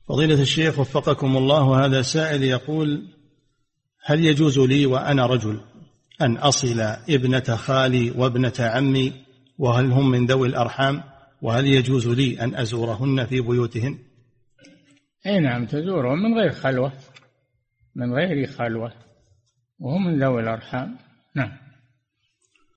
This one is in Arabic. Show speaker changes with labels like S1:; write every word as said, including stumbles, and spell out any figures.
S1: فضيلة الشيخ وفقكم الله، هذا سائل يقول: هل يجوز لي وأنا رجل أن أصل ابنة خالي وابنة عمي، وهل هم من ذوي الأرحام، وهل يجوز لي أن أزورهن في بيوتهن؟
S2: أي نعم، تزورهم من غير خلوة، من غير خلوة، وهم من ذوي الأرحام. نعم.